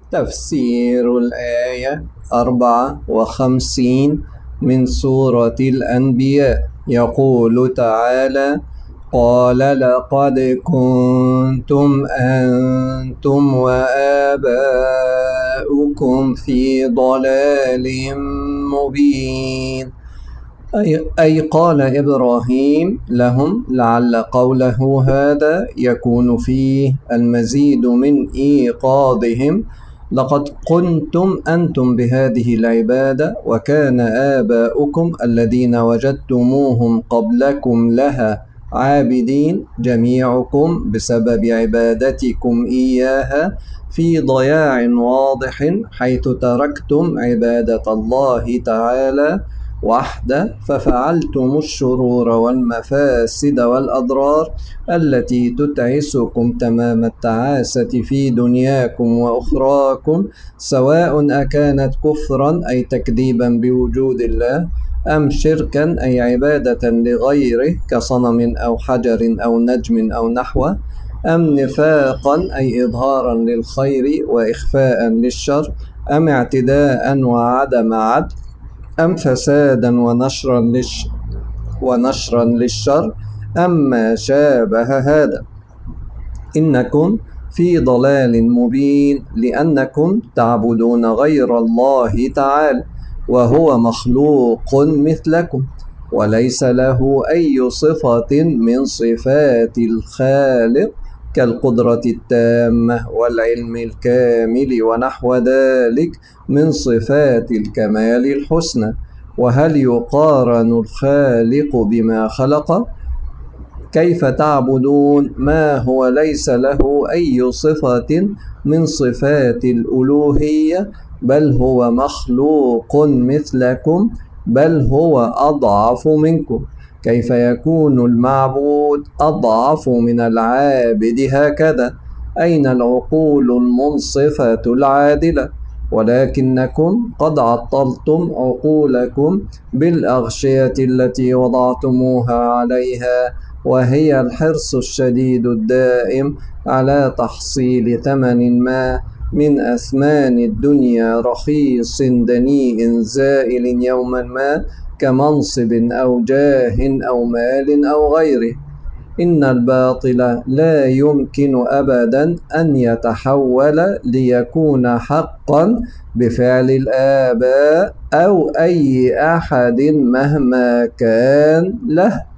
تفسير الآية 54 من سورة الأنبياء. يقول تعالى: قال لقد كنتم أنتم وآباؤكم في ضلال مبين. أي قال إبراهيم لهم لعل قوله هذا يكون فيه المزيد من إيقاظهم: لقد كنتم أنتم بهذه العبادة وكان آباؤكم الذين وجدتموهم قبلكم لها عابدين جميعكم بسبب عبادتكم إياها في ضياع واضح، حيث تركتم عبادة الله تعالى وحده، ففعلتم الشرور والمفاسد والأضرار التي تتعسكم تمام التعاسة في دنياكم وأخراكم، سواء أكانت كفرا أي تكذيبا بوجود الله، أم شركا أي عبادة لغيره كصنم أو حجر أو نجم أو نحوه، أم نفاقا أي إظهارا للخير وإخفاء للشر، أم اعتداء وعدم عدل، أم فسادا ونشرا للشر، أم ما شابه هذا. إنكم في ضلال مبين، لأنكم تعبدون غير الله تعالى وهو مخلوق مثلكم، وليس له أي صفة من صفات الخالق كالقدرة التامة والعلم الكامل ونحو ذلك من صفات الكمال الحسنى. وهل يقارن الخالق بما خلق؟ كيف تعبدون ما هو ليس له أي صفة من صفات الألوهية، بل هو مخلوق مثلكم، بل هو أضعف منكم؟ كيف يكون المعبود أضعف من العابد هكذا؟ أين العقول المنصفة العادلة؟ ولكنكم قد عطلتم عقولكم بالأغشية التي وضعتموها عليها، وهي الحرص الشديد الدائم على تحصيل ثمن ما من أثمان الدنيا رخيص دنيء زائل يوما ما، كمنصب أو جاه أو مال أو غيره. إن الباطل لا يمكن أبدا أن يتحول ليكون حقا بفعل الآباء أو أي أحد مهما كان له.